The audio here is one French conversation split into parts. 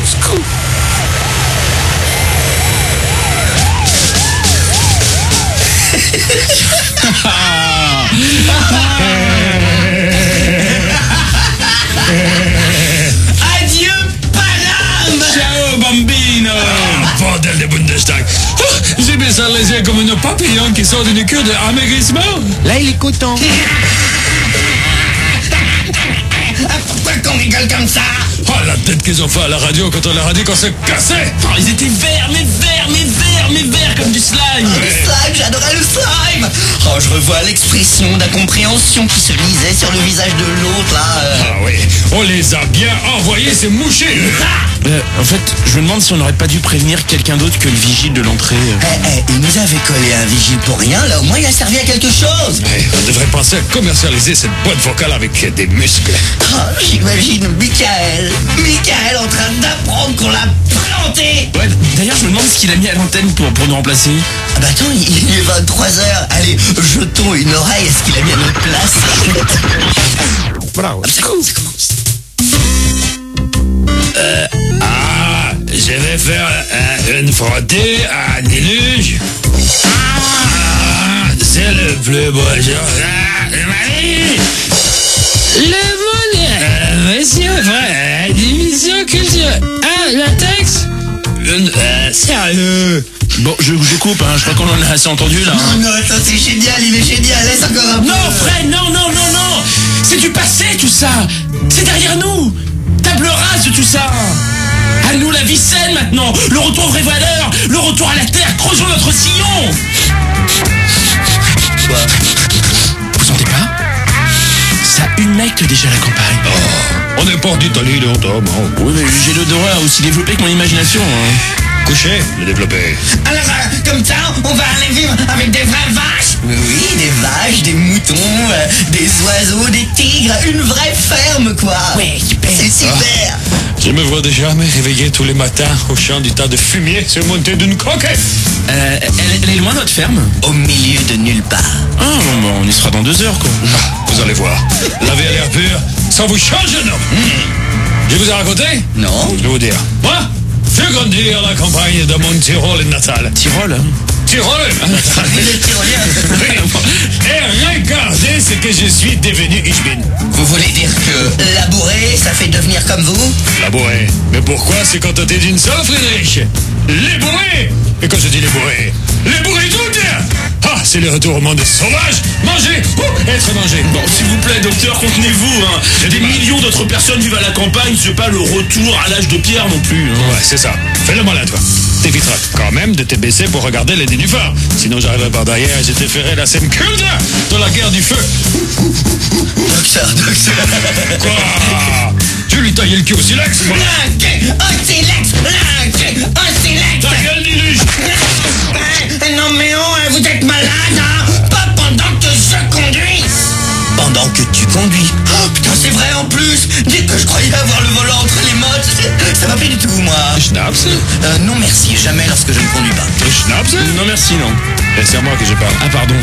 Scoop. Adieu, Paname. Ciao, bambino. Bordel de Bundestag. J'ai mis ça les yeux comme un papillon qui sort d'une cure d'amaigrissement. Là, il est content. Pourquoi qu'on rigole comme ça? Oh, la tête qu'ils ont fait à la radio quand on leur a dit qu'on s'est cassé. Oh, ils étaient verts, mais verts comme du slime. Le slime, j'adorais le slime. Oh, je revois l'expression d'incompréhension qui se lisait sur le visage de l'autre, là. Ah oui, on les a bien envoyés, ces mouchés. En fait, je me demande si on n'aurait pas dû prévenir quelqu'un d'autre que le vigile de l'entrée. Il nous avait collé un vigile pour rien, là, au moins il a servi à quelque chose. On devrait penser à commercialiser cette boîte vocale avec des muscles. Oh, j'imagine Michael en train d'apprendre qu'on l'a planté. Ouais, d'ailleurs, je me demande ce qu'il a mis à l'antenne pour nous remplacer. Ah bah attends, il est 23h. Allez, jetons une oreille à ce qu'il a mis à notre place. Bravo. Ça commence. Je vais faire une frottée à déluge. C'est le plus beau jour de ma vie. Le monde, monsieur, division culturelle. Latex. Sérieux. Bon, je coupe, hein, je crois qu'on en a assez entendu, là. Non, attends, c'est génial, il est génial, laisse encore un peu. Non, Fred, non. C'est du passé, tout ça. C'est derrière nous. Table rase de tout ça. À nous la vie saine maintenant. Le retour aux vraies valeurs. Le retour à la terre. Creusons notre sillon. Quoi? Vous sentez pas? Ça humecte déjà la campagne. On est pas d'Italie longtemps, bon. Oui, mais j'ai l'odorat aussi développé que mon imagination. Hein. Couché, le développé. Alors, comme ça, on va aller vivre avec des vraies vaches? Oui, des vaches, des moutons, des oiseaux, des tigres, une vraie ferme, quoi. Ouais, super. C'est super. Je me vois déjà me réveiller tous les matins au champ du tas de fumier surmonté d'une coquette. Elle est loin, notre ferme? Au milieu de nulle part. Ah, bon, on y sera dans 2 heures, quoi. Vous allez voir. La vie à l'air pur, ça vous change un homme. Je vous ai raconté? Non. Je vais vous dire. Moi, j'ai grandi à la campagne de mon Tyrol natal. Tyrol, hein? Tyrol natal. Le tyrolien. Et regardez ce que je suis devenu, ich bin. Vous voulez dire que labourer, ça fait devenir comme vous? Labourer. Mais pourquoi c'est quand t'es d'une seule, Friedrich? Les bourrés. Et quand je dis les bourrés tout bien. Ah, c'est le retour au monde sauvage. Manger ou être mangé. Bon, s'il vous plaît, docteur, contenez-vous, hein. Des millions d'autres personnes vivent à la campagne, c'est pas le retour à l'âge de pierre non plus, hein. Ouais, c'est ça. Fais le malin, toi. T'éviteras quand même de te baisser pour regarder les nénuphars. Sinon, j'arriverai par derrière et je te ferai la scène culte de la guerre du feu. Docteur. Quoi? Tu lui taillais le cul au silex, moi. Ta gueule, Niluche. Non mais vous êtes malade, hein? Pas pendant que je conduis. Pendant que tu conduis? Oh putain, c'est vrai en plus. Dès que je croyais avoir le volant entre les modes, ça va plus du tout, moi. Schnaps? Non merci, jamais lorsque je ne conduis pas. Schnaps? Non, merci, non. Et c'est à moi que je parle. Ah, pardon.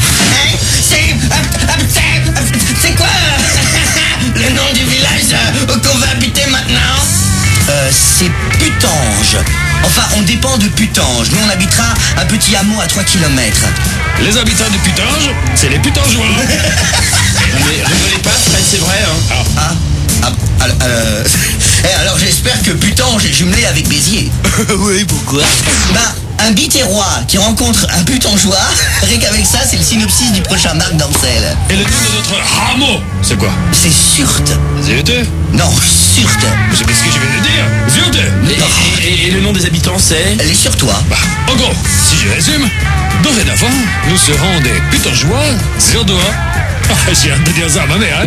C'est quoi le nom du village qu'on va habiter maintenant? C'est Putange. Enfin, on dépend de Putange. Nous, on habitera un petit hameau à 3 km. Les habitants de Putange, c'est les putangeois. Non, mais rigolez pas, Fred, c'est vrai, hein. Alors j'espère que Putange est jumelé avec Béziers. Oui, pourquoi? Bah, un bitérois qui rencontre un putangeois, rien qu'avec ça, c'est le synopsis du prochain Marc Dorcel. Et le nom de notre hameau, c'est quoi? C'est Surte. Zute? Non, Surte. C'est ce que je viens de dire. Zute? Et le nom des habitants, c'est? Elle est sur toi. Bah, en gros, si je résume, dorénavant, nous serons des putangeois zurdois. Ah, j'ai hâte de dire ça à ma mère, hein.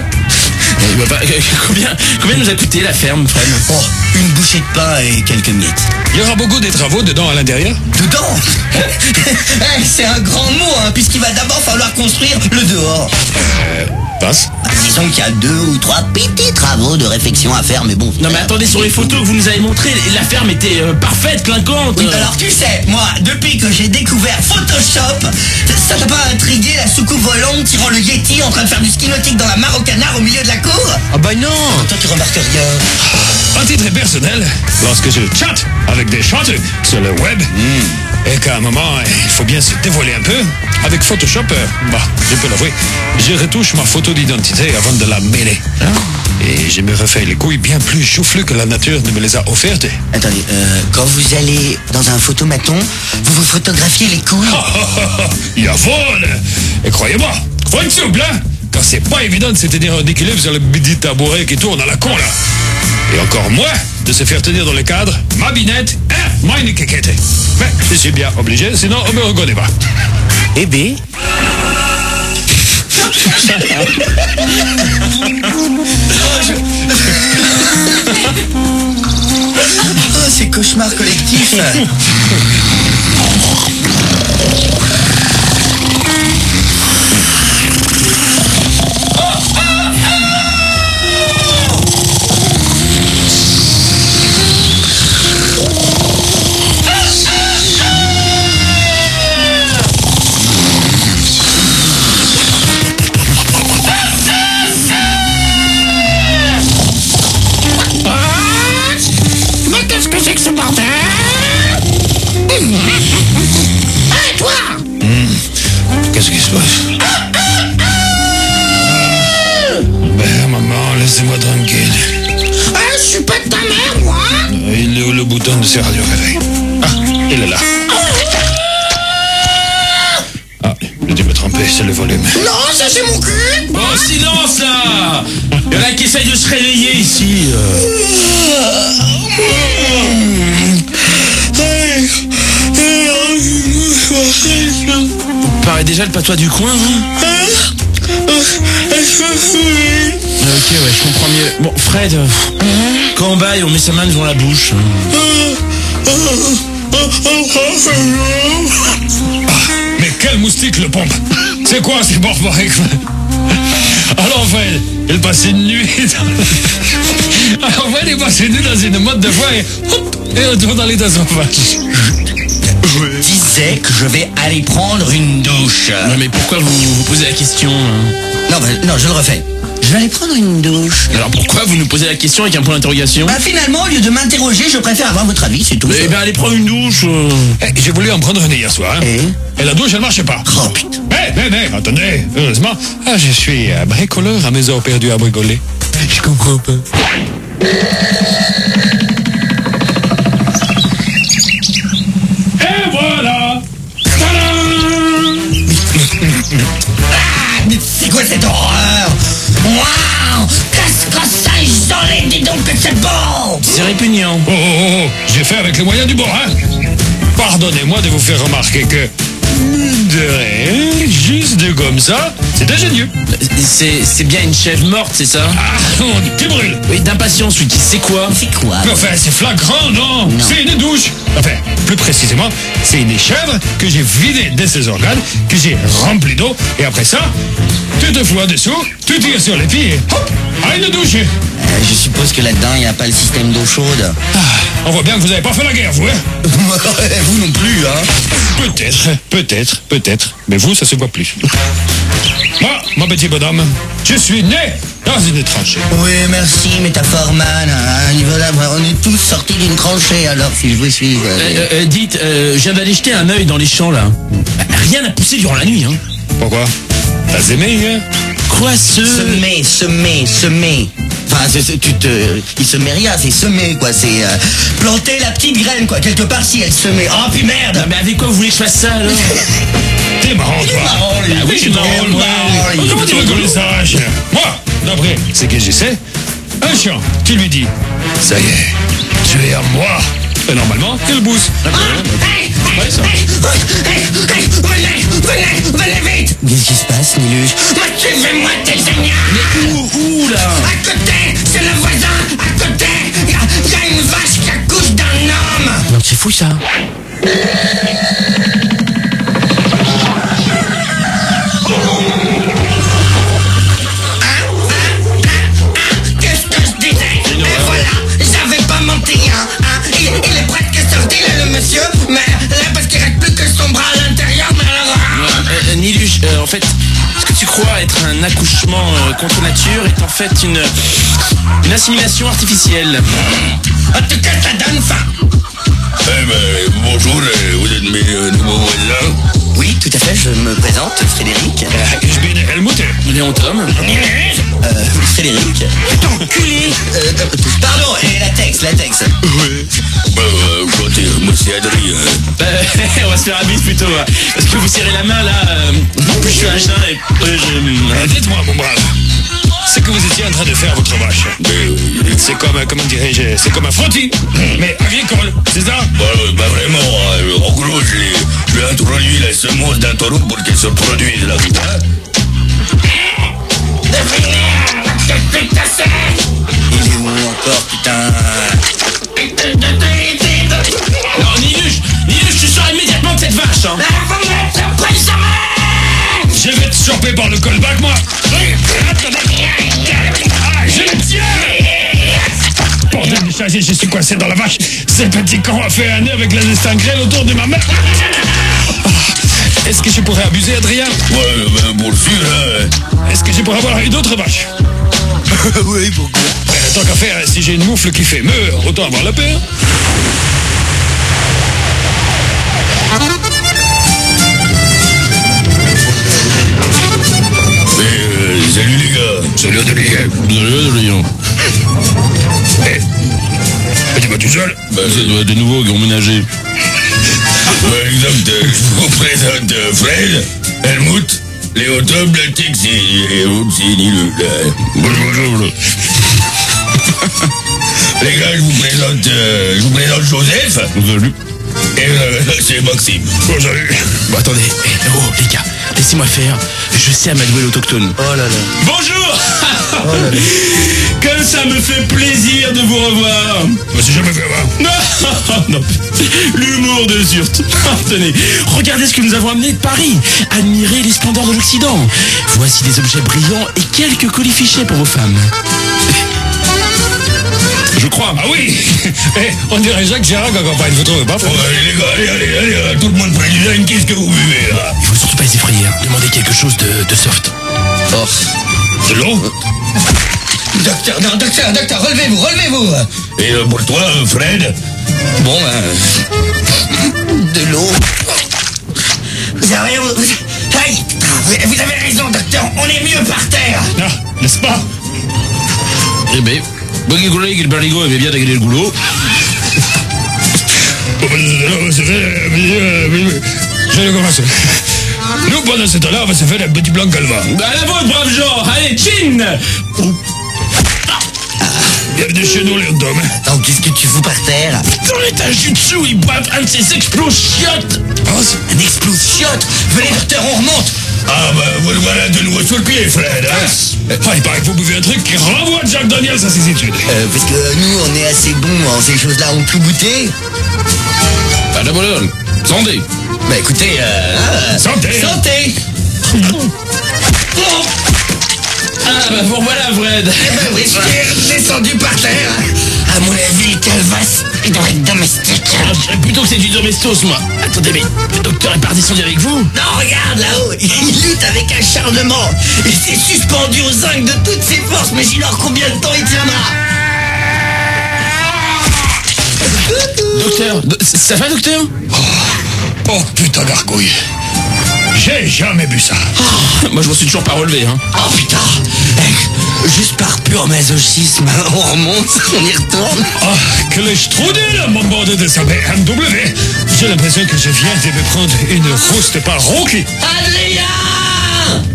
Combien nous a coûté la ferme, Fred? Oh, une bouchée de pain et quelques miettes. Il y aura beaucoup de travaux dedans à l'intérieur. Dedans? C'est un grand mot, hein, puisqu'il va d'abord falloir construire le dehors. Passe. Disons qu'il y a 2 ou 3 petits travaux de réflexion à faire, mais bon. Non, mais attendez, sur les photos que vous nous avez montrées, la ferme était parfaite, clinquante. Oui, alors tu sais, moi, depuis que j'ai découvert Photoshop, ça t'a pas intrigué la soucoupe volante tirant le Yeti en train de faire du ski nautique dans la mare au canard au milieu de la cour? Ah bah non. Toi, tu remarques rien. À titre très personnel lorsque je chatte avec des chanteurs sur le web. Et qu'à un moment, il faut bien se dévoiler un peu. Avec Photoshop, je peux l'avouer, je retouche ma photo d'identité avant de la mêler. Et je me refais les couilles bien plus joufflues que la nature ne me les a offertes. Attendez, quand vous allez dans un photomaton, vous vous photographiez les couilles? Jawohl! Et croyez-moi, faut être souple, hein? Car c'est pas évident de se tenir en équilibre sur le petit tabouret qui tourne à la con, là. Et encore moins de se faire tenir dans le cadre ma binette et meine quéquette. Mais je suis bien obligé, sinon on me reconnaît pas. Eh ben... Oh, c'est cauchemar collectif. Qu'est-ce qui se passe? Ben, maman, laissez-moi tranquille. Je suis pas de ta mère, moi. Il est où le bouton de ce radio-réveil? Ah, il est là. Ah, j'ai dû me tromper, c'est le volume. Non, ça c'est mon cul. Oh, silence là! Il y en a qui essayent de se réveiller ici. Vous parlez déjà le patois du coin, hein? Ok, ouais, je comprends mieux. Bon, Fred, quand on baille, on met sa main devant la bouche. Mais quel moustique le pompe! C'est quoi ces barbariques? Alors Fred, il passe une nuit dans... Alors Fred, il passe une nuit dans une motte de foin et hop, et retourne dans l'état sauvage. Je disais que je vais aller prendre une douche. Ouais, mais pourquoi vous posez la question, hein? Non, je le refais. Je vais aller prendre une douche. Alors pourquoi vous nous posez la question avec un point d'interrogation? Bah finalement, au lieu de m'interroger, je préfère avoir votre avis, c'est tout. Eh ben, allez prendre une douche. J'ai voulu en prendre une hier soir. Hein. Et la douche, elle marchait pas. Oh putain. Mais, attendez, heureusement, je suis bricoleur à mes heures perdues à bricoler. Je comprends pas. Et voilà! Mais c'est quoi cette horreur? Waouh, qu'est-ce que ça isolé, dis donc que c'est beau. C'est répugnant. Oh, j'ai fait avec les moyens du bord, hein? Pardonnez-moi de vous faire remarquer que, de rien, juste de comme ça, c'est ingénieux. C'est bien une chèvre morte, c'est ça? Ah, mon Dieu, qui brûle! Oui, d'impatience, lui, c'est quoi? C'est quoi? Mais enfin, c'est flagrant, non? C'est une douche. Enfin, plus précisément, c'est une chèvre que j'ai vidée de ses organes, que j'ai remplie d'eau, et après ça, tu te fous en dessous, tu tires sur les pieds, et hop, à une douche. Je suppose que là-dedans, il n'y a pas le système d'eau chaude. On voit bien que vous n'avez pas fait la guerre, vous, hein? Vous non plus, hein? Peut-être, mais vous, ça se voit plus. Moi, mon petit bonhomme, je suis né dans une tranchée. Oui, merci, métaphore-man. Voilà, on est tous sortis d'une tranchée, alors, si je vous suis. Dites, je viens d'aller jeter un œil dans les champs, là. Rien n'a poussé durant la nuit, hein. Pourquoi? T'as aimé, hein? Quoi, Semer. Enfin, il se met rien, c'est semer, quoi. C'est planter la petite graine, quoi. Quelque part, si elle se met. Oh, puis merde! Non, mais avec quoi vous voulez que je fasse ça, alors? T'es marrant, toi. marrant, lui. Ah oui, je suis marrant, moi. Comment tu rigoles ça? Moi, d'après ce que je sais, un chien, tu lui dis, ça y est, tu es à moi. Et normalement, il bouge. Venez vite. Qu'est-ce qui se passe, Niluche? Suivez-moi, tes génial. Mais où, là? À côté, c'est le voisin. À côté, il y a une vache qui accouche d'un homme. Non, c'est fou, ça. Qu'est-ce que je disais? Et voilà, j'avais pas menti, hein. Il est presque sorti, là, le monsieur. Mais là, parce qu'il reste plus que son bras à l'intérieur, mais alors... Niluche, en fait, ce que tu crois être un accouchement contre nature est en fait une assimilation artificielle. En tout cas, ça donne faim. Eh ben, bonjour, vous êtes mes nouveaux voisins. Oui, tout à fait, je me présente, Frédéric. Ich bin Helmut. Léon Tom. Frédéric. Enculé. Pardon, et latex. Oui. Enchanté, moi c'est Adrien. On va se faire un bise plutôt. Parce que vous serrez la main là. En plus, je suis un chien et Dites-moi, mon brave, ce que vous étiez en train de faire à votre vache, c'est comme, comment dirais-je, c'est comme un frottis, mais agricole, c'est ça? Bah vraiment, en gros, je l'ai introduit la semence d'un taureau pour qu'elle se produise là. Il est où encore, putain? Non, Niluche, tu sors immédiatement de cette vache, hein. Je vais te choper par le callback, moi. Je le tiens. Bordel de chargé, je suis coincé dans la vache. Ce petit con a fait un nœud avec la grêle autour de ma main. Est-ce que je pourrais abuser, Adrien? Ouais, ben pour sûr, hein. Est-ce que je pourrais avoir une autre vache? Oui, pourquoi? Tant qu'à faire, si j'ai une moufle qui fait meur, autant avoir la paix. Salut les gars. Salut, Adrien. T'es pas tout seul? Ça doit être de nouveau qui ont ménagé. Par exemple, je vous présente Fred, Helmut, Léon Tom, Latex et Nilou. Bonjour. Les gars, je vous présente Joseph. Salut. Et c'est Maxime. Oh, salut. Bon, attendez. Les gars, laissez-moi faire. Je sais amadouer l'autochtone. Oh là là. Bonjour. Comme ça me fait plaisir de vous revoir. C'est jamais fait avoir. Non, l'humour de Zurt. Tenez, regardez ce que nous avons amené de Paris. Admirez les splendeurs de l'Occident. Voici des objets brillants et quelques colifichets pour vos femmes. Je crois. Ah oui. On dirait Jacques Chirac en campagne, vous trouvez pas? Ouais, les gars, allez, tout le monde prend du line, qu'est-ce que vous buvez là? Il faut surtout pas les effrayer. Demandez quelque chose de soft. Oh. De l'eau? Docteur, relevez-vous. Et pour toi, Fred? Bon, de l'eau. Vous avez raison, docteur, on est mieux par terre. Ah, n'est-ce pas? Eh ben, Buggy Greg et le Barigo aimaient bien dégainer le goulot. Je commence. Nous, pendant ce temps-là, on va se faire un petit blanc calva. Bah, à la vôtre, brave genre. Allez, chin. Bienvenue chez nous, Léon Tom. Attends, qu'est-ce que tu fous par terre? Dans l'état jutsu, ils boivent un de ces explosiotes. Un explosiote. Venez, docteur, on remonte. Ah bah, vous le voilà de nouveau sur le pied, Fred, hein? Ah, il paraît que vous buvez un truc qui renvoie Jack Daniels à ses études. Parce que nous, on est assez bons en ces choses-là, on tout goûté. Pas de bonheur. Santé. Bah écoutez, Santé. santé. Ah, bah, vous revoilà, Fred. Eh ben oui, je suis descendu par terre. À mon avis, Calvas, il doit être domestique. Plutôt que c'est du domestos, moi. Attendez, mais le docteur est pas descendu avec vous? Non, regarde là-haut, il lutte avec acharnement. Il s'est suspendu aux zinc de toutes ses forces, mais j'ignore combien de temps il tiendra. Docteur, ça va, docteur? Oh, putain d'argouille. J'ai jamais bu ça. Moi, je m'en suis toujours pas relevé, hein. Oh putain. Juste par pur masochisme, on remonte, on y retourne. Ah, que le strudel, mon bordel de sa BMW. J'ai l'impression que je viens de me prendre une rouste par Rocky. Adrien!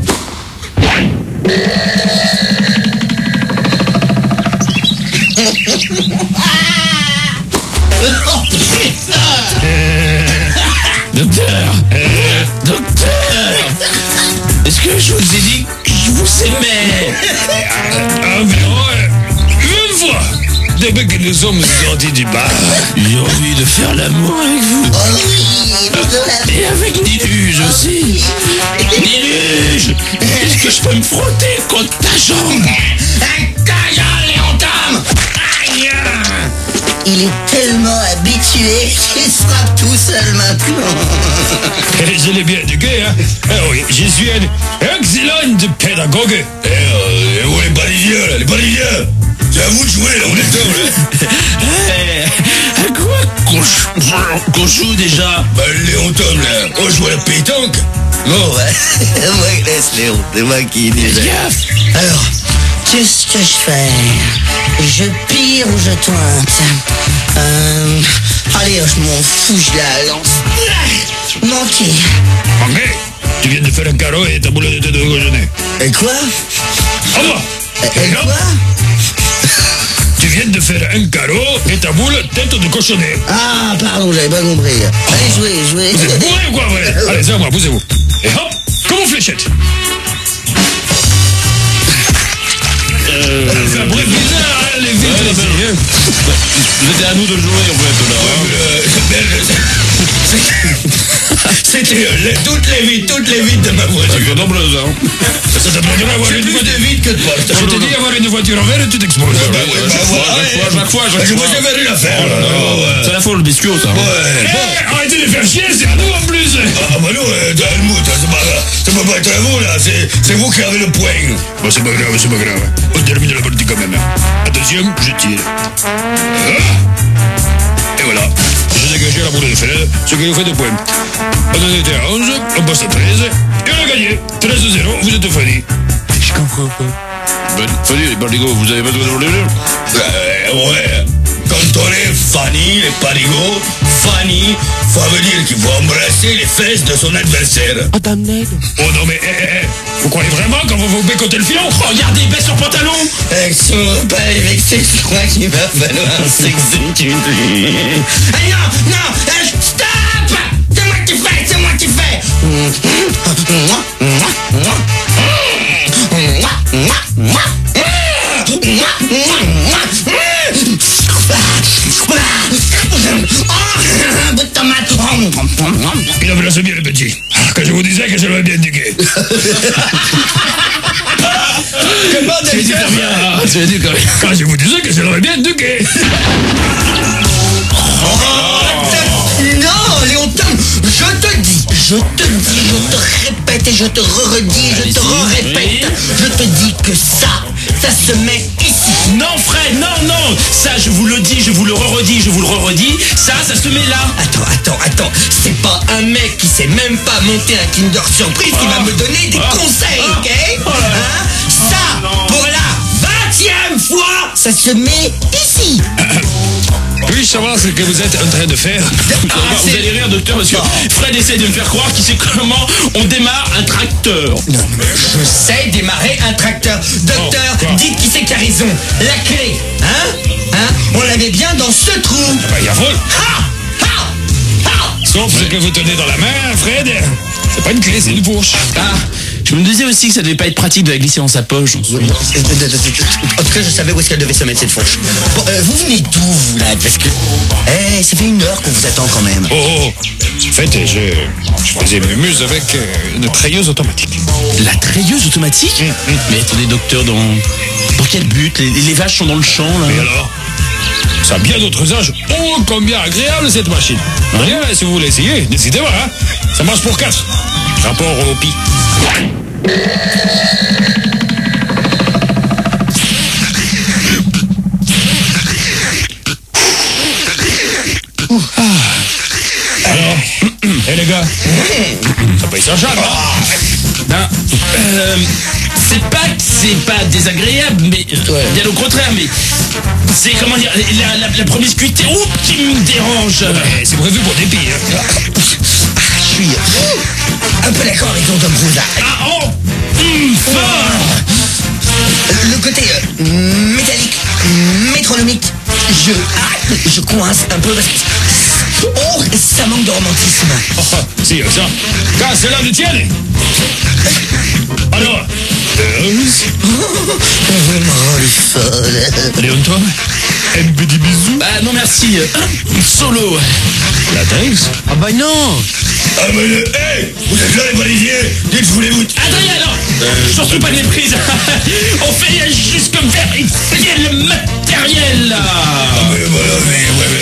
Oh putain! Docteur, est-ce que je vous ai dit que je vous aimais? Ah, mais une fois, depuis que nous sommes sortis du bar, J'ai envie de faire l'amour avec vous. Et avec Niluge aussi. Niluge, est-ce que je peux me frotter contre ta jambe? Ta gueule, Léon Tom! Aïe! Il est tellement habitué qu'il sera tout seul maintenant. je l'ai bien éduqué, hein. Ah oui, je suis un excellent pédagogue. Et où les Parisiens, là, les Parisiens? C'est à vous de jouer, là, on est temps, là. Qu'on joue déjà. Bah, Léon Tom, là, on joue à la pétanque. Bon, ouais. Moi, laisse Léon, c'est moi qui déjà. Alors, qu'est-ce que je fais? Je pire ou je tointe? Allez, je m'en fous, je la lance. Manqué. Manqué, tu viens de faire un carreau et ta boule de tête de cochonnet. Et quoi? Au revoir. Et quoi? Tu viens de faire un carreau et ta boule tête de cochonnet. Ah, pardon, j'avais pas compris. Allez, jouez. Vous êtes bourré ou quoi, ouais? Allez, c'est à moi, bougez-vous. Et hop, comme aux fléchettes. C'est un bruit bizarre, hein, les vies. C'était à nous de jouer, en fait, là. C'était toutes les vides de ma voiture. C'est nombreuse, hein. Ça t'apprendra à avoir J'ai une plus voiture. de vide que de porte. Je te dis, avoir une voiture en verre et tu t'exposes. Chaque fois. Moi, j'avais rien à faire. C'est la folle, le biscuit, ça. Eh, arrêtez de faire chier, c'est à nous en plus. Ah bah non, t'as le mout, ça peut pas être à vous là, c'est vous qui avez le point. Bon, c'est pas grave. On termine la partie quand même. Attention, je tire. Et voilà. J'ai dégagé la boule de fer, ce qui vous fait 2 points. On en était à 11, on passe à 13, et on a gagné. 13-0, vous êtes Fanny. Je comprends pas. Fanny, les bardigots, vous avez pas de le jeu? Ouais. Quand on est Fanny, les parigots, Fanny, ça veut dire qu'il faut embrasser les fesses de son adversaire. Oh non mais, vous croyez vraiment quand vous bécotez le filon? Regardez, il baisse son pantalon. Avec son pas vexé, je crois qu'il va falloir s'exécuter. Non, stop! C'est moi qui fais! Bout de tomate. Il embrasse bien le petit. Quand je vous disais que je l'avais bien dugué. Comment Tu dis combien? Tu dis combien? Quand je vous disais que je l'avais bien dugué. Non, Léon Tom, je te répète et je te redis, je te répète, je te dis que ça se met ici. Non, Fred, non. Ça, je vous le dis, je vous le redis, ça se met là. Attends, c'est pas un mec qui sait même pas monter un Kinder Surprise qui va me donner des conseils, ok? Hein? Ça, pour la 20e fois, ça se met ici. Puis-je savoir ce que vous êtes en train de faire? Vous allez rire, docteur, parce que Fred essaie de me faire croire qu'il sait comment on démarre un tracteur. Non, mais je sais démarrer un tracteur. Docteur, dites qui c'est qui a raison. La clé, hein? On la met bien dans ce trou. Bah, il y a vol. Sauf ce que vous tenez dans la main, Fred. C'est pas une clé, c'est une fourche. Ah, je me disais aussi que ça devait pas être pratique de la glisser dans sa poche. En tout cas, je savais où est-ce qu'elle devait se mettre cette fourche. Bon, vous venez d'où, vous, là? Parce que... ça fait 1 heure qu'on vous attend quand même. Oh. En fait, je faisais mes muses avec une treilleuse automatique. La treilleuse automatique? Mais attendez, docteur, dans quel but? Les vaches sont dans le champ, là. Et alors? Ça a bien d'autres âges. Oh, combien agréable cette machine. Rien, si vous voulez essayer, n'hésitez pas, hein. Ça marche pour 4. Rapport au pi. Alors, les gars, ça paye sa charge. Ben, c'est pas que c'est pas désagréable, mais bien au contraire, mais c'est comment dire, la promiscuité qui me dérange. C'est prévu pour des pilles. Je suis un peu d'accord avec ton Tom Cruise. Le côté métallique, métronomique, je coince un peu parce que... Oh, ça manque de romantisme. Si, ça. Casse-la du tien. Alors, allez, on toi. Un petit bisou. Bah non merci, solo. La danse? Ah bah non. Ah mais vous êtes là les Parisiens, dites voulez-vous... Adrien, non, surtout pas de méprise. On fait juste comme faire le matériel là. Ah mais voilà, mais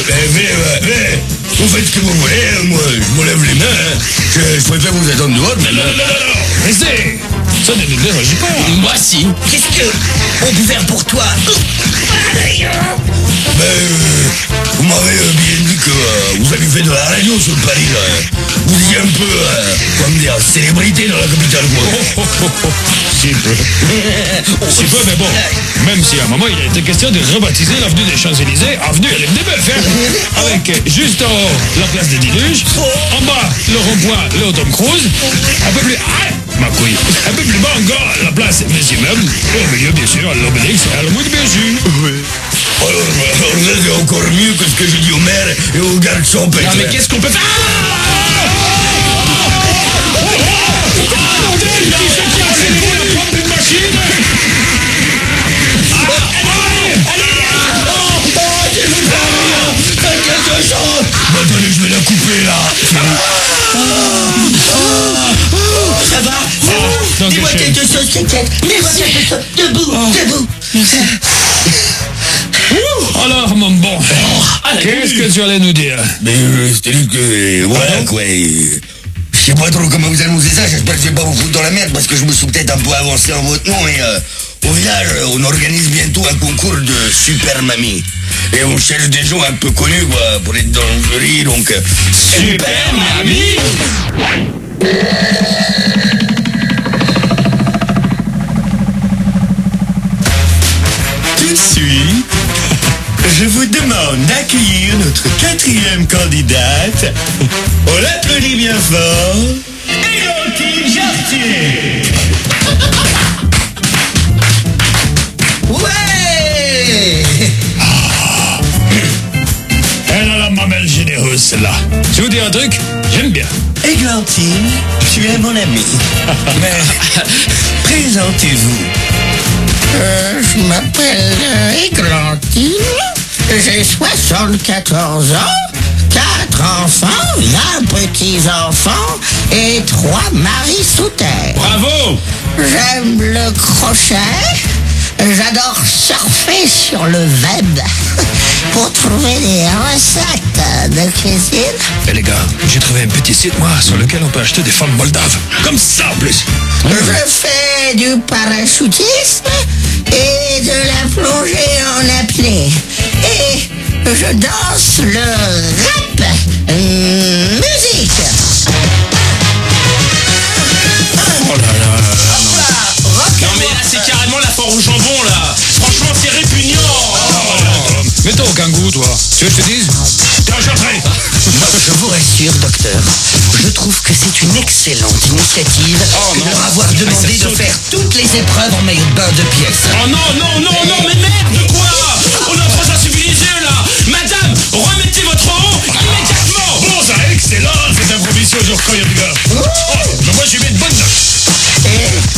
vous faites ce que vous voulez, moi je me lève les mains, je préfère vous attendre dehors. Non, restez. Ça ne nous dérange pas. Moi si. Qu'est-ce que on peut faire pour toi? Vous m'avez bien dit que vous allez fait de la radio sur Paris, là. Vous étiez un peu, comment dire, célébrité dans la capitale, quoi. Si peu. Si peu, mais bon. Même si à un moment, il a été question de rebaptiser l'avenue des Champs-Élysées, avenue Ellen Debeuf, hein. Avec juste en haut, la place des Diluges, en bas, le rond-point, le Tom Cruise, un peu plus... ma couille. Un peu plus bas encore, la place des immeubles, et au milieu, bien sûr, l'Obélix et le Mont de Bézu. Oui. Alors, c'est encore mieux que ce que j'ai dit au maire et au garde champêtre. Non mais qu'est-ce qu'on peut faire? Attendez, je vais la couper là. Ça va? Dis-moi quelque chose, t'inquiète. Dis-moi quelque chose. Debout, debout. Alors, mon bon, qu'est-ce que tu allais nous dire? Mais c'est-à-dire que, voilà quoi. Je sais pas trop comment vous annoncez ça, j'espère que je vais pas vous foutre dans la merde parce que je me suis peut-être un peu avancé en votre nom et au village, on organise bientôt un concours de Super Mamie. Et on cherche des gens un peu connus quoi, pour être dans le jury, donc... Super Mamie? Tout de suite, je vous demande d'accueillir notre 4e candidate. On l'applaudit bien fort. Églantine Jartier. Ouais! Elle a la mamelle généreuse, celle-là. Je vous dis un truc, j'aime bien. Églantine, tu es mon ami. Mais présentez-vous. Je m'appelle Églantine, j'ai 74 ans, 4 enfants, 20 petits-enfants et 3 maris sous terre. Bravo! J'aime le crochet, j'adore surfer sur le web pour trouver des recettes de cuisine. Eh les gars, j'ai trouvé un petit site, moi, sur lequel on peut acheter des femmes moldaves. Comme ça, en plus. Je fais du parachutisme et de la plongée en apnée. Et je danse le rap musique. Oh là là. Non mais là c'est carrément la foire au jambon là. Franchement c'est répugnant. Mets-toi au kangou, toi. Tu veux que je te dise? T'es enchanté. Je vous rassure, docteur, je trouve que c'est une excellente initiative de leur avoir demandé de faire toutes les épreuves en maillot de bain de pièces. Oh non, non, non, non, mais merde, quoi? On est en train de civiliser là. Madame, remettez votre eau immédiatement. Bon, ça, excellent, cette improvisation, je reconnais, les gars. Oh, mais moi, j'ai mis de bonnes notes.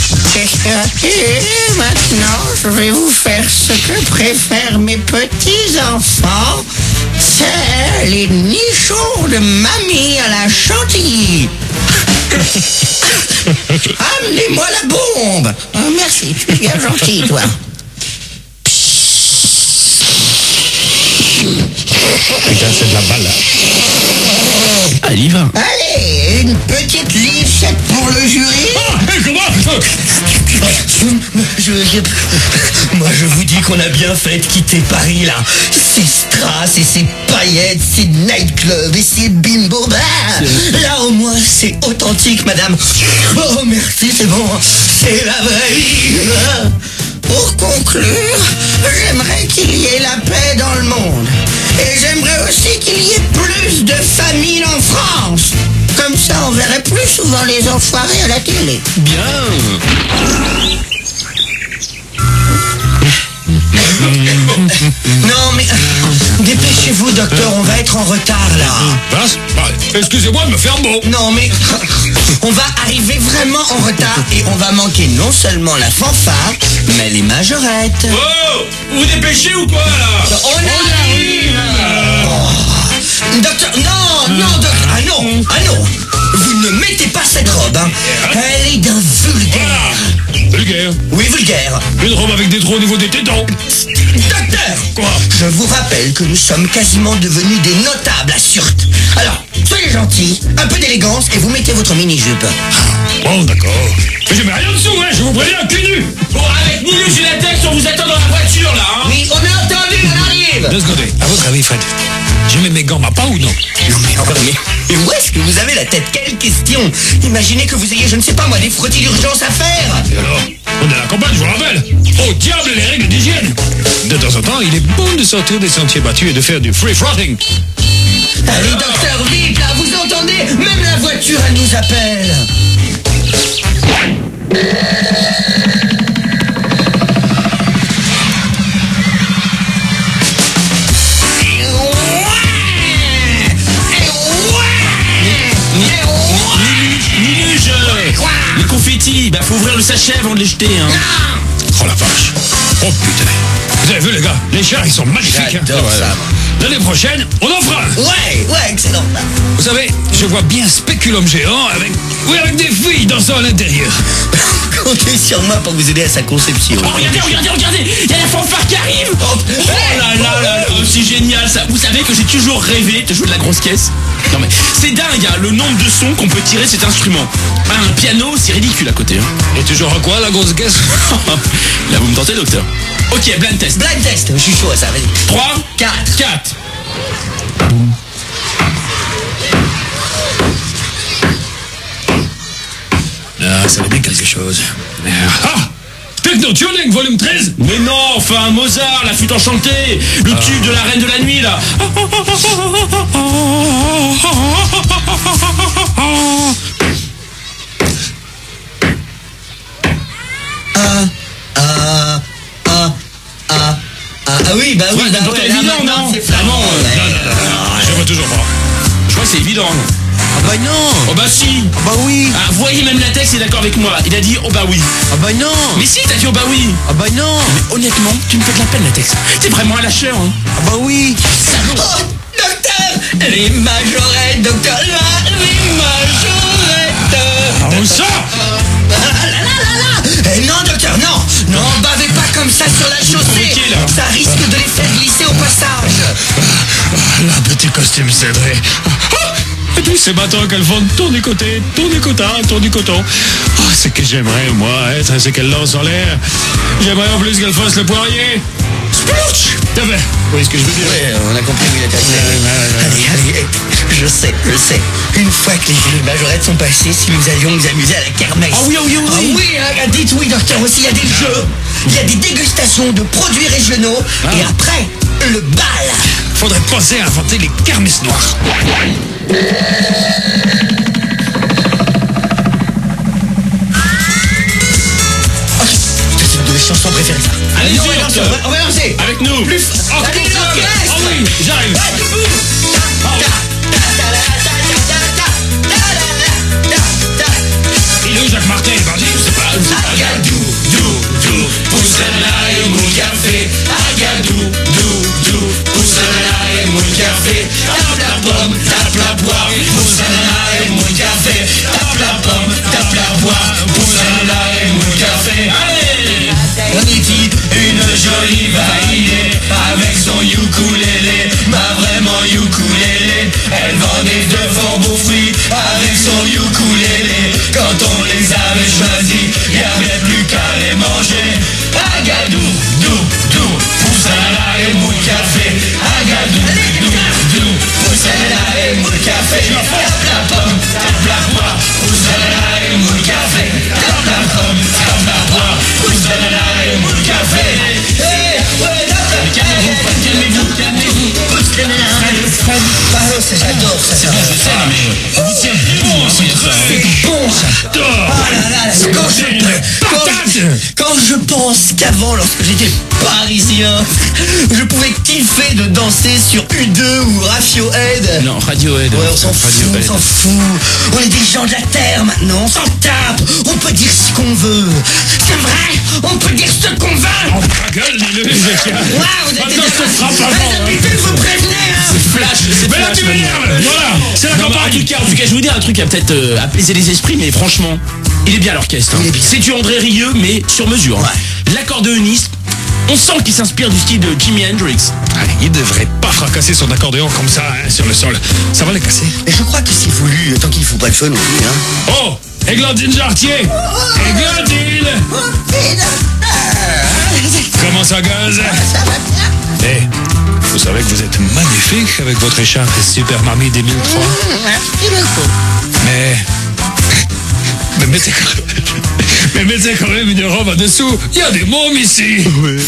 Et maintenant, je vais vous faire ce que préfèrent mes petits-enfants. C'est les nichons de mamie à la chantilly. Amenez-moi la bombe. Oh, merci, tu es bien gentil, toi. Putain, c'est de la balle, là. Allez, y va. Allez, une petite lichette pour le jury. Comment? Moi je vous dis qu'on a bien fait de quitter Paris là. Ces strass et ces paillettes, ces nightclubs et ces bimbo bars. Là au moins c'est authentique madame. Oh merci c'est bon, c'est la vraie vie. Pour conclure, j'aimerais qu'il y ait la paix dans le monde. Et j'aimerais aussi qu'il y ait plus de familles en France. Comme ça, on verrait plus souvent les enfoirés à la télé. Bien. Non mais dépêchez-vous docteur, on va être en retard là. Vince, excusez-moi de me faire beau. Non mais on va arriver vraiment en retard et on va manquer non seulement la fanfare, mais les majorettes. Oh, vous dépêchez ou quoi là? On arrive. Docteur, non, docteur, ah non, vous ne mettez pas cette robe, hein. Elle est d'un vulgaire. Vulgaire. Oui, vulgaire. Une robe avec des trous au niveau des tétons. Docteur, Quoi? je vous rappelle que nous sommes quasiment devenus des notables à Surte. Alors, soyez gentils, un peu d'élégance et vous mettez votre mini-jupe. Bon, d'accord. Mais je mets rien dessous, hein, je vous préviens, cul nu. Bon, avec Minus et Latex, on vous attend dans la voiture là, hein. Oui, on a entendu, on arrive. arrive. 2 secondes. À votre avis, Fred, je mets mes gants à pas ou non? Non mais où est-ce que vous avez la tête? Quelle question? Imaginez que vous ayez, je ne sais pas moi, des frottis d'urgence à faire. Et alors? On est à la campagne, je vous rappelle. Au diable les règles d'hygiène. De temps en temps, il est bon de sortir des sentiers battus et de faire du free frotting. Allez, docteur, vite, là, vous entendez? Même la voiture, elle nous appelle. Les confettis, bah faut ouvrir le sachet avant de les jeter, hein. Oh la vache. Oh putain. Vous avez vu les gars, les chars ils sont magnifiques. J'adore ça. L'année prochaine, on en fera un. Ouais, excellent. Vous savez, je vois bien Spéculum géant avec des filles dansant à l'intérieur. Comptez sur moi pour vous aider à sa conception. Oh, regardez, il y a la fanfare qui arrive. Oh là, c'est génial ça. Vous savez que j'ai toujours rêvé de jouer de la grosse caisse. Non mais c'est dingue, hein, le nombre de sons qu'on peut tirer cet instrument. Un piano, c'est ridicule à côté. Hein. Et toujours à quoi la grosse caisse? Là vous me tentez, docteur. Ok, blind test. Blind test, je suis chaud à ça, vas-y. 3, 4. Ah, ça veut dire quelque chose. Ah! Techno Tuning, volume 13. Mais non, enfin Mozart, la flûte enchantée, le tube de la reine de la nuit là. Ah oui, bah oui, Ouais, bah donc ouais, évident, là, non? maintenant, c'est flamand. Je vois toujours pas. Je crois que c'est évident. Ah bah non. Oh bah si. Ah bah oui. Ah, vous voyez, même Latex est d'accord avec moi. Il a dit oh bah oui. Ah bah non. Mais si, t'as dit oh bah oui. Ah bah non. Mais honnêtement, tu me fais de la peine, Latex. T'es vraiment un lâcheur, hein. Ah bah oui. Salaud. Oh, docteur, les majorettes, docteur, là, les majorettes. Ah, où ça? Eh non, docteur, non. Non, bavez pas comme ça sur la chaussée. provoquez, là. Ça risque de les faire glisser au passage. La petit costume cédré. Et puis ces bâtons qu'elles font tourner côté, tourner coton. Oh, c'est que j'aimerais, moi, être, c'est qu'elles lancent en l'air. J'aimerais en plus qu'elles fassent le poirier. Splooch! T'as fait? Vous voyez ce que je veux dire? Ouais, on a compris où il était. Allez, je sais. Une fois que les majorettes sont passées, si nous allions nous amuser à la kermesse. Ah oui. Ah oui, hein, dites oui, docteur, aussi, il y a des jeux. Il y a des dégustations de produits régionaux. Et après, le bal. Faudrait penser à inventer les kermesses noires. C'est une de mes chansons préférées, ça. Allez-y, on va lancer, docteur. on va lancer. Avec nous. Plus. Allez, l'orchestre. Ah oui, j'arrive. Il est où Jacques Martin? Vas-y, je sais pas. Agadou, dou, poussana et mon café. Agadou, dou, poussana et mon café. Tape la pomme, tape la poire, poussana et mon café. Tape la pomme, tape la poire, poussana et mon café. Allez! On est qui? Une jolie validée avec son ukulélé, ma vraiment ukulélé. Elle vendait de fort beaux fruits avec son ukulélé. Quand on les avait choisis, y avait plus qu'à les manger. Agadou, dou, poussana et mon café. Agadou, dou, poussana et mon café. Tape la pomme, tape la poire, poussana et mon café. Tape la pomme, tape la poire, poussana et mon café. Calmez-vous. J'adore ça. C'est bon, C'est bon, ça. Ah là là, quand je pense qu'avant, lorsque j'étais parisien, je pouvais kiffer de danser sur U2 ou Radiohead. Non, Radiohead. Ouais, on s'en fout. On est des gens de la terre maintenant, on s'en tape. On peut dire ce qu'on veut. C'est vrai, on peut dire ce qu'on veut. Oh, ta gueule, dis-le, Jacques. Ouais, vous êtes Maintenant, je te frappe avant, Allez, hein. habitués, vous prévenez, hein. Flash, c'est Mais là, flash tu maintenant. m'énerves. Voilà, c'est la Non, mais campagne. en tout cas, je vais vous dire un truc qui va peut-être apaiser les esprits, mais franchement, il est bien l'orchestre. Hein. Il est bien. C'est du André Rieu, mais sur mesure. Hein. L'accordéoniste, on sent qu'il s'inspire du style de Jimi Hendrix. Allez, il devrait pas fracasser son accordéon comme ça, hein, sur le sol. Ça va les casser. Mais je crois que c'est voulu, tant qu'il ne faut pas de fun aussi, hein. Oh, Églantine Jartier. Églantine. Comment ça gaze? Ça va bien. Eh, Vous savez que vous êtes magnifique avec votre écharpe Super Mamie 2003. Mais mettez quand même une robe en dessous. Il y a des mômes ici. Oui.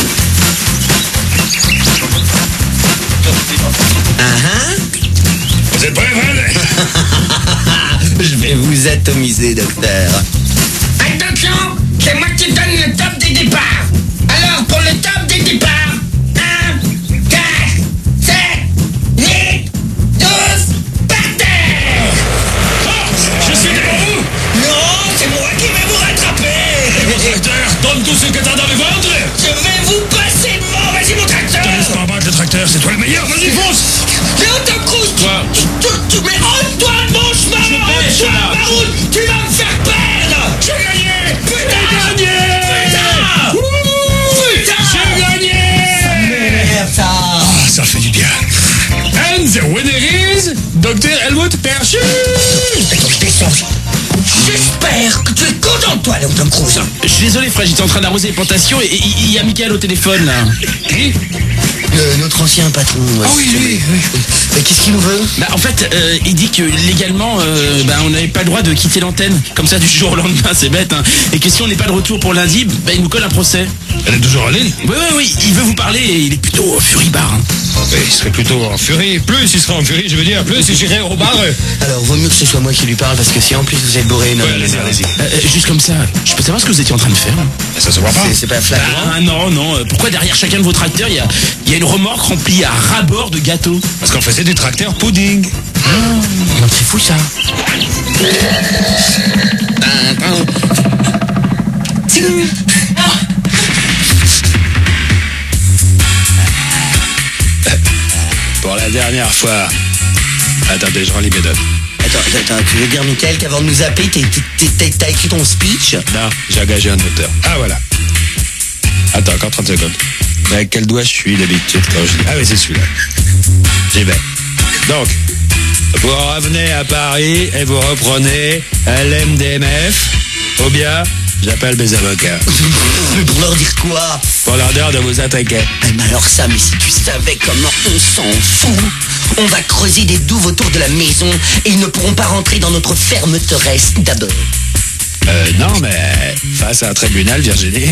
Vous êtes prêts, Fred? Je vais vous atomiser, docteur. Attention, c'est moi qui donne le top des départs. Alors, pour le top des départs, 1, 4, 7, 8, 12, par terre. Je suis devant vous. Non, c'est moi qui vais vous rattraper. Mon tracteur, donne tout ce que t'as dans le ventre. Je vais vous passer devant. Vas-y, mon tracteur. Te laisse pas abattre le tracteur, c'est toi le meilleur. Vas-y, fonce. Léon Tom Cruise, Quoi? mais ôte-toi de mon chemin. Ôte-toi de ma route. Tu vas me faire perdre. J'ai gagné. Putain. Putain. J'ai gagné. Merde, ça. Ah, ça fait du bien. And the winner is Dr. Helmut Perchu. Je descends. J'espère que tu es content de toi, Léon Tom Cruise. Je suis désolé, frère, j'étais en train d'arroser les plantations et il y a Michael au téléphone, là. Qui? Notre ancien patron. Ah oui, oui. Mais qu'est-ce qu'il nous veut? Bah, en fait, il dit que légalement, on n'avait pas le droit de quitter l'antenne, comme ça, du jour au lendemain, c'est bête, hein. Et que si on n'est pas de retour pour lundi, il nous colle un procès. Elle est toujours en ligne? Oui, il veut vous parler et il est plutôt furibard, hein. Il serait plutôt en furie. Plus il serait en furie, je veux dire, plus il irait au bar. Alors, vaut mieux que ce soit moi qui lui parle, parce que si en plus vous êtes bourré, non. Ouais, allez-y. Juste comme ça, je peux savoir ce que vous étiez en train de faire, hein? Ça se voit pas. C'est pas flagrant. Ah non, pourquoi derrière chacun de vos tracteurs, il y a une remorque remplie à ras-bord de gâteaux? Parce qu'on faisait du tracteur pudding. C'est fou, ça. Pour la dernière fois. Attendez, je relis mes notes. Attends, tu veux dire, Michael, qu'avant de nous zapper, t'as écrit ton speech? Non, j'ai engagé un auteur. Ah, voilà. Attends, encore 30 secondes. Mais avec quel doigt je suis d'habitude quand je dis... Ah oui, c'est celui-là. J'y vais. Donc, vous revenez à Paris et vous reprenez l'MDMF, ou bien j'appelle mes avocats. Mais pour leur dire quoi? Pour leur dire de vous attaquer. Mais alors ça, mais si tu savais comment on s'en fout. On va creuser des douves autour de la maison et ils ne pourront pas rentrer dans notre ferme terrestre d'abord. Non, mais face à un tribunal, Virginie.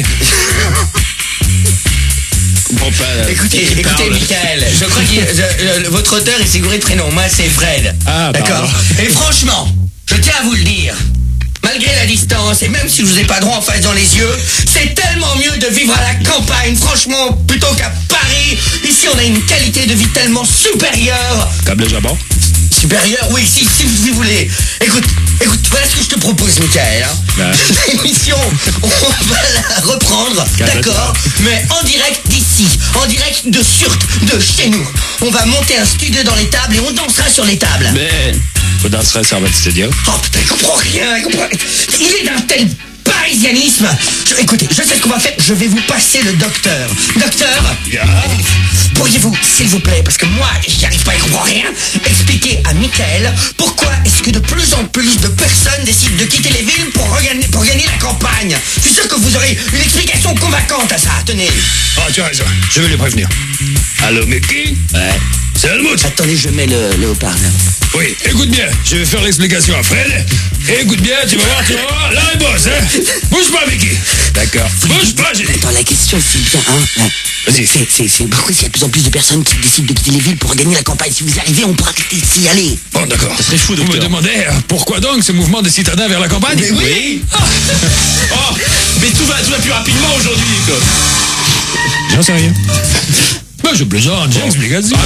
Bon, pas, Écoutez, Michael, je crois que votre auteur est figuré de prénom. Moi, c'est Fred. Ah, d'accord. pardon. Et franchement, je tiens à vous le dire. Malgré la distance, et même si je vous ai pas droit en face dans les yeux, c'est tellement mieux de vivre à la campagne, franchement, plutôt qu'à Paris. Ici, on a une qualité de vie tellement supérieure. Comme le jambon. Supérieure, oui, si vous voulez. Écoute, voilà ce que je te propose, Michael. Ouais. L'émission, on va la reprendre, d'accord, mais en direct d'ici, en direct de Surte, de chez nous. On va monter un studio dans les tables et on dansera sur les tables. Mais... Vous danserez sur votre studio. Oh putain, il comprend rien, Il est d'un tel parisianisme. Écoutez, je sais ce qu'on va faire, je vais vous passer le docteur. Docteur, pourriez-vous, s'il vous plaît, parce que moi, j'y arrive pas, il comprend rien, expliquer à Michael pourquoi est-ce que de plus en plus de personnes décident de quitter les villes pour gagner la campagne. Je suis sûr que vous aurez une explication convaincante à ça, tenez. Ah, tu as raison, je vais les prévenir. Allô, mais qui? Ouais. C'est Helmut. Attendez, je mets le haut-parleur. Oui, écoute bien, je vais faire l'explication à Fred. Et écoute bien, tu vas voir, là il bosse, hein. Bouge pas, Mickey. D'accord. Bouge pas, j'ai dit. Attends, la question c'est bien, hein. Vas-y. C'est pourquoi il y a de plus en plus de personnes qui décident de quitter les villes pour gagner la campagne. Si vous arrivez, on pourra s'y aller. Bon, d'accord. Ça serait fou, Vous me docteur. demandez pourquoi donc ce mouvement des citadins vers la campagne? Mais oui. Oh, mais tout va plus rapidement aujourd'hui, quoi. J'en sais rien. Mais je plaisante, j'ai l'explication.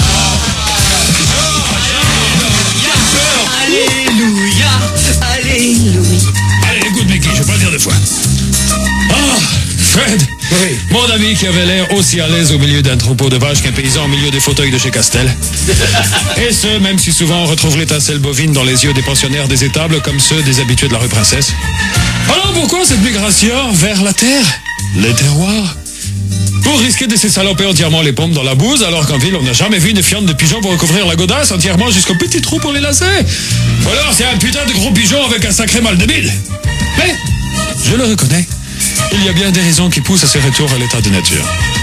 Alléluia, alléluia. Allez, écoute, Mickey, je vais pas le dire deux fois. Ah, Fred. Oui. Mon ami qui avait l'air aussi à l'aise au milieu d'un troupeau de vaches qu'un paysan au milieu des fauteuils de chez Castel. Et ce, même si souvent on retrouve l'étincelle bovine dans les yeux des pensionnaires des étables comme ceux des habitués de la rue Princesse. Alors pourquoi cette migration vers la terre? Les terroirs? Pour risquer de s'essaloper entièrement les pompes dans la bouse, alors qu'en ville, on n'a jamais vu une fiente de pigeons pour recouvrir la godasse entièrement jusqu'au petit trou pour les lacer. Ou alors, c'est un putain de gros pigeon avec un sacré mal de bile. Mais, je le reconnais, il y a bien des raisons qui poussent à ce retour à l'état de nature.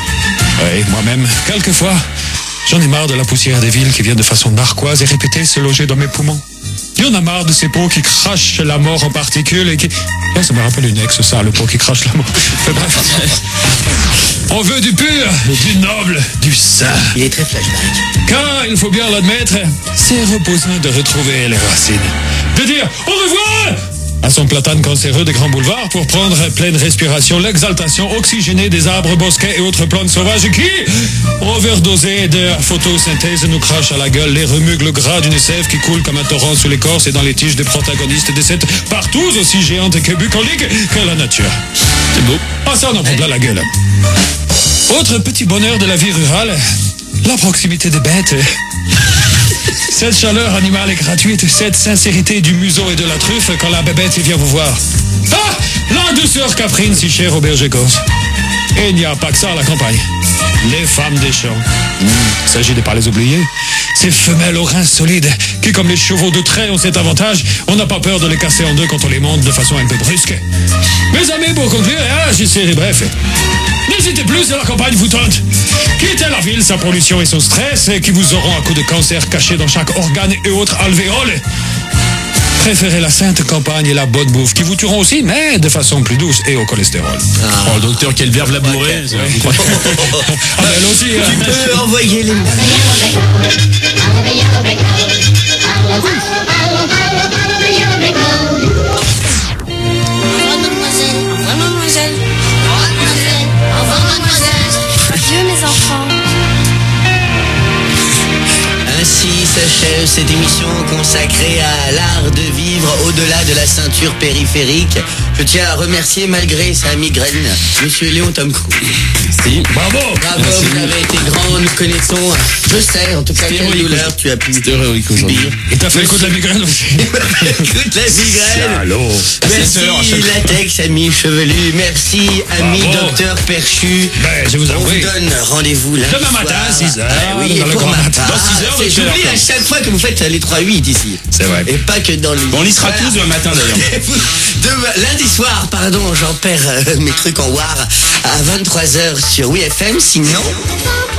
Oui, moi-même, quelquefois, j'en ai marre de la poussière des villes qui vient de façon narquoise et répétée se loger dans mes poumons. Il y en a marre de ces pots qui crachent la mort en particules et qui... Oh, ça me rappelle une ex, ça, le pot qui crache la mort. Mais bref. On veut du pur, du noble, du sain. Il est très flashback. Car, il faut bien l'admettre, c'est reposant de retrouver les racines. De dire au revoir à son platane cancéreux des grands boulevards pour prendre pleine respiration l'exaltation oxygénée des arbres, bosquets et autres plantes sauvages qui, overdosés de photosynthèse, nous crachent à la gueule les remugles gras d'une sève qui coule comme un torrent sous l'écorce et dans les tiges des protagonistes de cette partouze aussi géante que bucolique que la nature. C'est beau. Ah, ça, on en prend plein la gueule. Autre petit bonheur de la vie rurale, la proximité des bêtes. Cette chaleur animale est gratuite, cette sincérité du museau et de la truffe quand la bébête vient vous voir. Ah, la douceur caprine si chère au berger corse. Et il n'y a pas que ça à la campagne. Les femmes des champs. Il s'agit de pas les oublier. Ces femelles aux reins solides, qui comme les chevaux de trait ont cet avantage, on n'a pas peur de les casser en deux quand on les monte de façon un peu brusque. Mes amis, pour conclure, j'y serai bref. N'hésitez plus si la campagne vous tente. Quittez la ville, sa pollution et son stress, et qui vous auront un coup de cancer caché dans chaque organe et autres alvéoles. Préférez la sainte campagne et la bonne bouffe, qui vous tueront aussi, mais de façon plus douce et au cholestérol. Oh, docteur, quel verbe labouré. Ah, elle aussi, Tu peux envoyer les... Adieu mes enfants. Ainsi s'achève cette émission consacrée à l'art de vivre au-delà de la ceinture périphérique. Je tiens à remercier, malgré sa migraine, Monsieur Léon Tom Cruise. Merci. Bravo. Bravo, vous avez été grand, nous connaissons. Je sais, en tout cas, quelle douleur tu as pu héroïque aujourd'hui. subir. Et t'as fait le coup de la migraine aussi. Écoute la migraine. Allô. Merci latex, ami chevelu. Merci, ami Bravo. docteur perchu. Ben, je vous On vous avouer. donne rendez-vous lundi Demain matin, soir. 6 heures, Ah oui, dans et le pour grand ma matin. part, Dans 6 heures, c'est- monsieur j'oublie Lapin. à chaque fois que vous faites les 3-8 ici. C'est vrai. Et pas que dans le... Bon, on y sera tous demain matin d'ailleurs. Lundi soir, pardon, j'en perds mes trucs en war à 23h sur WeFM, sinon...